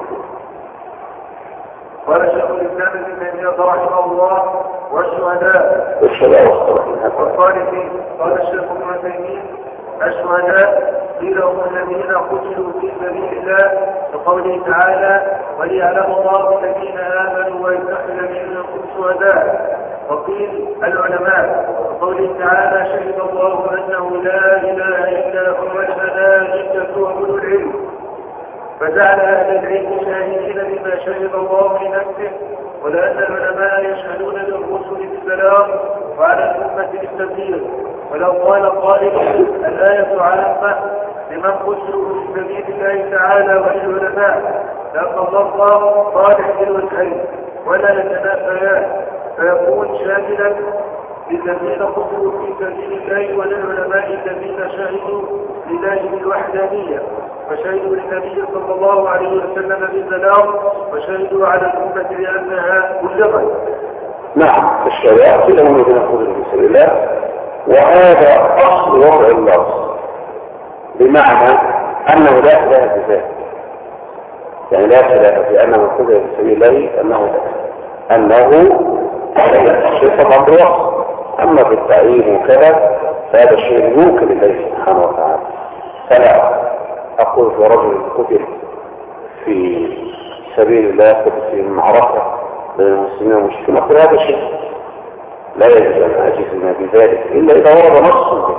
قال شيخ الإسلام ابن تيمية رحمه الله والشهداء والشهداء والصالحين والصالحين. قال الشيخ ابن تيمية الشهداء قيل هم الذين قتلوا في سبيل الله بقوله تعالى وليعلم الله الذين آمنوا ويتخذ منكم شهداء. وقيل العلماء بقوله تعالى شهد الله أنه لا إله إلا هو الملائكة وأولو العلم. فجعل أهل العلم شاهدين بما شهد الله لنفسه، ولأن العلماء يشهدون للرسل بالبلاغ وعلى الأمة بالتبليغ. ولو قال قائل الآية عامة لمن قتلوا في سبيل الله تعالى وللعلماء، لأن الله صالح للوجهين ولا يتنافيان، فيكون شاملا للذين قتلوا في سبيل الله وللعلماء الذين شهدوا لله بالوحدانية، فشهدوا للنبي صلى الله عليه وسلم بالبلاغ وشهدوا على الأمة بأنها بلغت. نعم. الشريعة كلهم الذين قتلوا في سبيل الله، وهذا أصل وضع اللفظ، بمعنى أنه لا خلاف في ذلك، يعني لا خلاف في أن من قتل في سبيل الله أنه أنه شيء طبعا بالوصف، أما بالتعيين وكذا فهذا الشيء يمكن لله سبحانه وتعالى. فلا أقول في رجل قتل في سبيل الله قتل في المعركة بين المسلمين والمشركين، أقول هذا شيء لا يجب أن أجزم بذلك إلا إذا ورد نص به.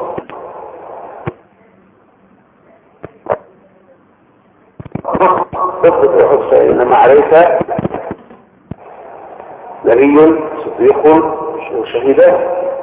صدق أحد إنما عليك نبي صديق وشهيدان.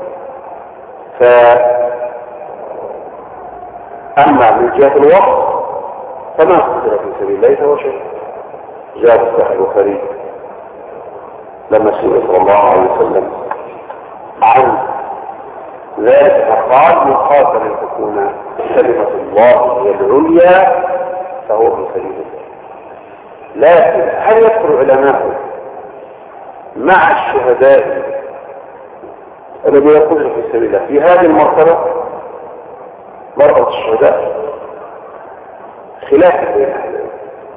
فأما من جهة الوقت فما قتل في سبيل الله فهو شهيد. جاء في صحيح البخاري لما سئل صلى الله عليه وسلم عن ذلك فقال يقاتل ان تكون كلمة الله هي العليا فهو في سبيل الله. لكن هل يذكر العلماء مع الشهداء الذي يقتل في سبيل الله في هذه المرتبة مرتبة الشهداء خلاف بين اهل العلم،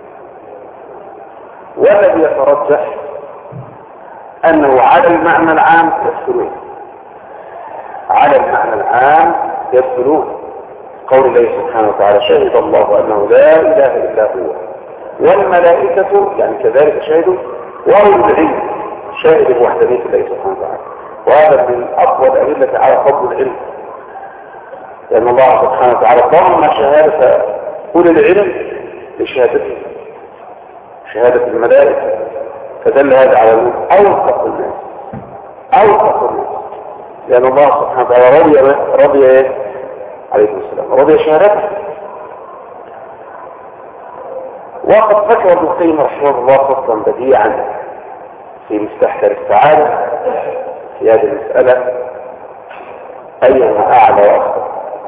والذي يترجح أنه على المعنى العام يدخلون على المعنى العام يدخلون قول الله سبحانه وتعالى شهد الله أنه لا إله إلا هو والملائكة يعني كذلك شهدوا وأولو العلم شاهد بوحدانية الله سبحانه وتعالى. وهذا من أقوى الأدلة على فضل العلم، لأن الله سبحانه وتعالى ضمن شهادة أولي العلم لشهادته شهادة الملائكة، فدل هذا على أوثق الناس أوثق الناس، لأن الله سبحانه وتعالى رضي رضي عليه السلام رضي شهادته. وقد ذكر ابن القيم رحمه الله فصلا بديعا في مفتاح دار السعادة في هذه المسألة: أيهما أعلى وأفضل،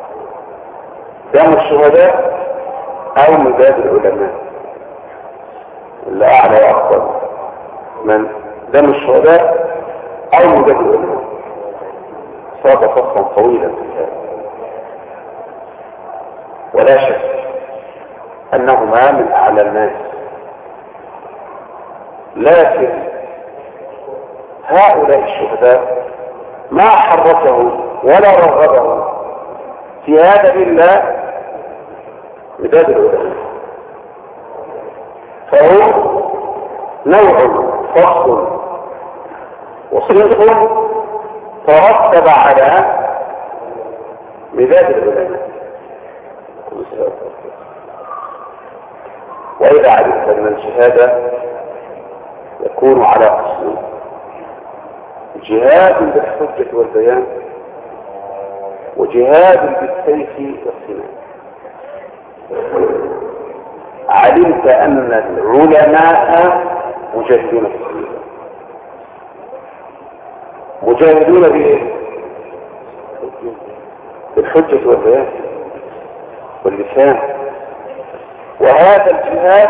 دم الشهداء أو مداد العلماء؟ اللي أعلى وأفضل من دم الشهداء أو مداد العلماء؟ صار فصلا طويلا في هذا، ولا شك أنهما من أعلى الناس، لكن هؤلاء الشهداء ما حركهم ولا رغبهم في هذا إلا مداد العلماء، فهو نوع فصل وصدق ترتب على مداد العلماء. وإذا علمت أن الجهاد يكون على قسمين: جهاد بالحجة والبيان، وجهاد بالسيف والسنان، علمت أن العلماء مجاهدون في سبيل الله. مجاهدون بإيه؟ بالحجة والبيان واللسان. وهذا الجهاد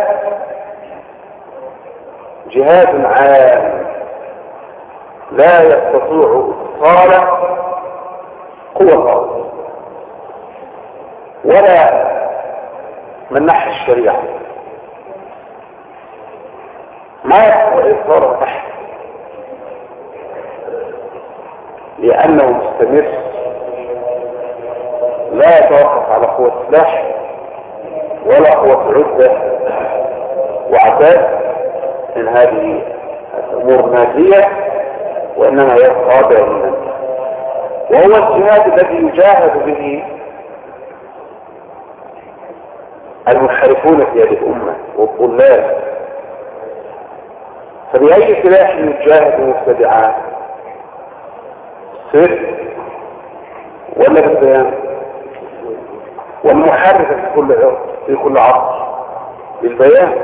جهاد عام لا يستطيع إبطال قوى الله ولا من ناحية الشريعة، ما يستطيع إبطال تحت، لأنه مستمر لا يتوقف على قوة سلاح ولا قوة عدة وعتاد، إن هذه الأمور نازية، وإنما يبقى دائما. وهو الجهاد الذي يجاهد به المنحرفون في هذه الأمة والضلال. فبأي سلاح يجاهد المبتدعان؟ سر ولا بالبيان؟ والمحرف في كل عرض في كل عصر بالبيان.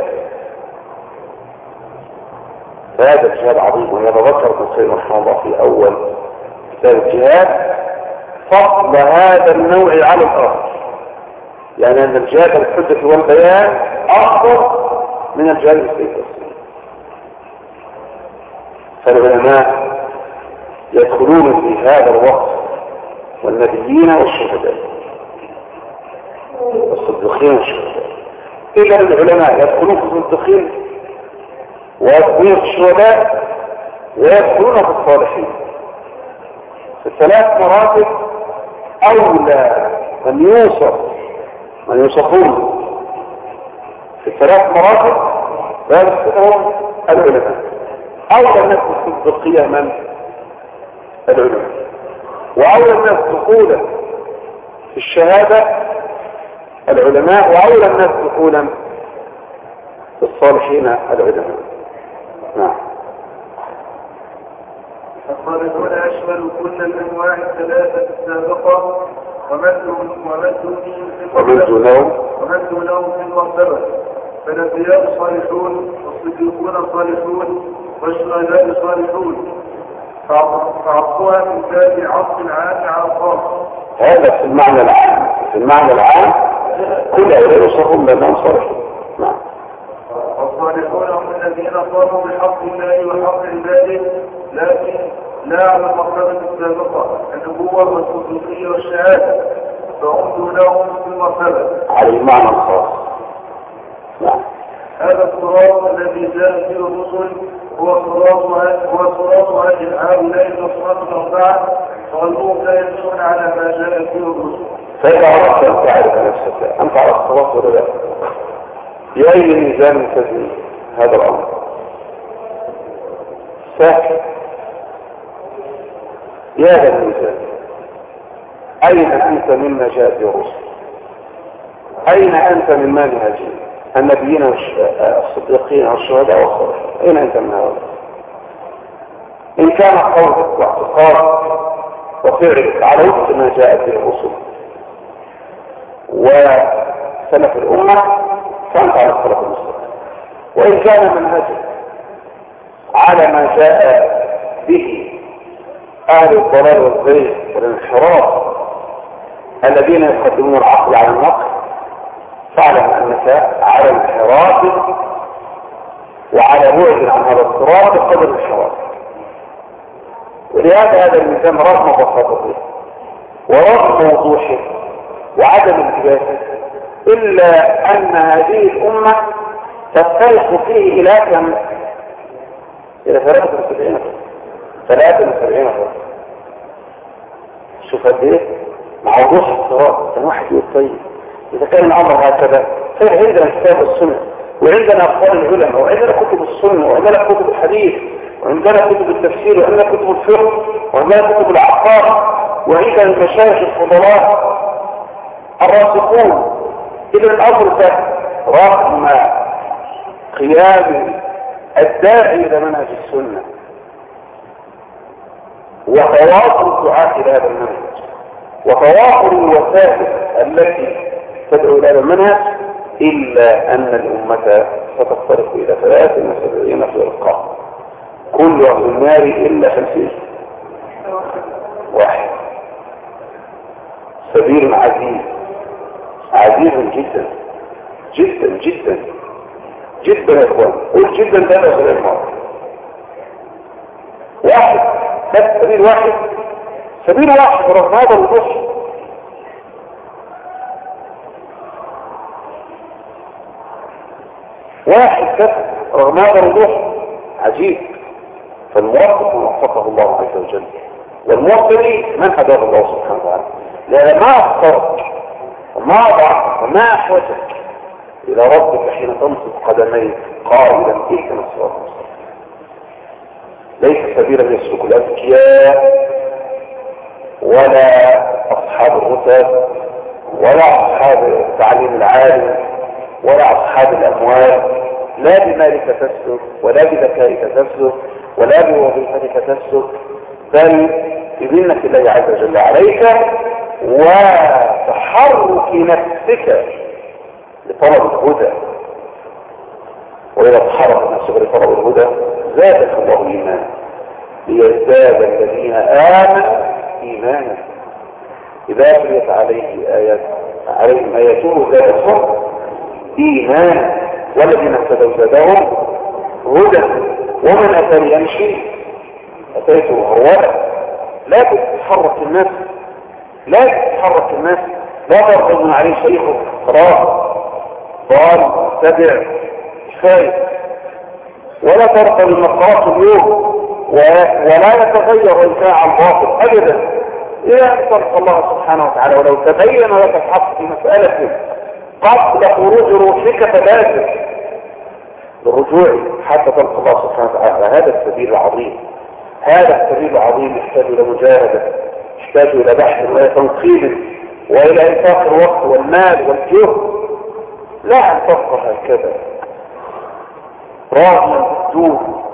فهذا الجهاد عظيم، ويتذكر ابن القيم رحمه الله في اول كتاب الجهاد فضل هذا النوع على الاخر، يعني ان الجهاد بالحجة والبيان افضل من الجهاد بالسيف والسنان. فالعلماء يدخلون في هذا الوقت، والنبيين والشهداء والصديقين والشهداء. إذا العلماء يدخلون في الصديقين ويدخلون في الشهداء ويدخلون في الصالحين. في الثلاث مراتب أولى من يوصف من يوصفون في الثلاث مراتب ويدخلون العلماء. أولى الناس الصديقية من العلماء، وأولى الناس دخولا في الشهادة العلماء، وأولى الناس دخولا في الصالحين العلماء. نعم. الصالحون أشمل كل الأنواع الثلاثة السابقة ومن دونهم في المرتبة. فالأنبياء صالحون، والصديقون صالحون، والشهداء صالحون، فعطوها من باب عطف العام على الخاص. هذا في المعنى العام. في المعنى العام كل أولئك يصرفون بأنهم صالحون. نعم. والصالحون هم الذين قاموا بحق الله وحق عباده، لكن لا على المرتبة السابقة النبوة والصديقية والشهادة، فهم دونهم في المرتبة على المعنى الخاص. نعم. هذا الصراط الذي جاء فيه الرسل هو صراط هو صراط أهل هؤلاء الأصناف الأربعة، وغيرهم لا يمشون على ما جاء فيه الرسل. فإذا عرفت أن تعرف نفسك أنت على الصراط ولا لا؟ بأي ميزان تزن هذا الأمر؟ سهل. يا هذا الميزان، أين أنت مما جاء في الرسل؟ أين أنت من منهج النبيين والصديقين والشهداء والصالحين؟ أين أنت من هؤلاء؟ إن كان قولك واعتقاد وفعلك على وفق ما جاء به الرسل وسلف الأمة فأنت على الصراط المستقيم. وإن كان منهجه على ما جاء به أهل الضلال والزيغ والانحراف الذين يقدمون العقل على النقل، فاعلم أنك على انحراف وعلى بعد عن هذا الصراط بقدر الانحراف. ولهذا هذا الميزان رغم بساطته ورغم وضوحه وعدم التباسه إلا أن هذه الأمة تفترق فيه إلى كم؟ إلى ثلاثة وسبعين ثلاثة وسبعين فرق. شوف قد إيه مع وضوح الصراط. كان واحد يقول طيب إذا كان الأمر هكذا فعندنا كتاب السنة وعندنا أقوال العلماء وعندنا كتب السنة وعندنا كتب الحديث وعندنا كتب التفسير وعندنا كتب الفقه وعندنا كتب العقار وعندنا المشايخ الفضلاء الراسخون. إذا الأمر ده رغم قيام الداعي إلى منهج السنة وتواصل الدعاة إلى هذا المنهج وتواصل الوسائل التي تدعو إلى هذا المنهج، إلا أن الأمة ستفترق إلى ثلاث وسبعين فرقة كل أهل النار إلا خمسين واحد. سبيل عزيز عزيز جدا جدا جدا جدا يا اخوان. قول جدا ده لا سبيل المرض واحد بس، سبيل واحد سبيل واحد رغم هذا الوضوح. واحد بس رغم هذا الوضوح عجيب. فالموفق من وفقه الله عز وجل، والموفق من هداه الله سبحانه وتعالى. لأن ما أخطرك وما ضعك وما أحوجك إلى ربك حين تنصب قدميك قائلا اهدنا الصراط المستقيم. ليس سبيلا يسلك الأذكياء ولا أصحاب الرتب ولا أصحاب التعليم العالي ولا أصحاب الأموال. لا بمالك تسلك ولا بذكائك تسلك ولا بوظيفتك تسلك، بل بذمة الله عز وجل عليك وتحرك نفسك لطلب الهدى. وإذا تحرك نفسك لطلب الهدى زادك الله إيمانا ليزداد الذين آمنوا إيمانا. إذا تليت عليه آيات عليهم آياته زادتهم إيمانا والذين اهتدوا زادهم هدى. ومن أتاني يمشي أتيته هرولا. لا تتحرك الناس لا تتحرك الناس لا ترفض من عليه شيخه خلاص ضال تبع كفاية، ولا ترفض المقاصد اليوم ولا يتغير إنساع الباطل أبدا إذا أنصرت الله سبحانه وتعالى. ولو تبين لك الحق في مسألة قبل خروج روحك فلازم بالرجوع حتى تلقى الله سبحانه وتعالى. هذا السبيل العظيم هذا السبيل العظيم يحتاج إلى مجاهدة، يحتاج إلى بحث وإلى تنقيب وإلى إنفاق الوقت والمال والجهد. لا أن تبقى هكذا راضيا بالدون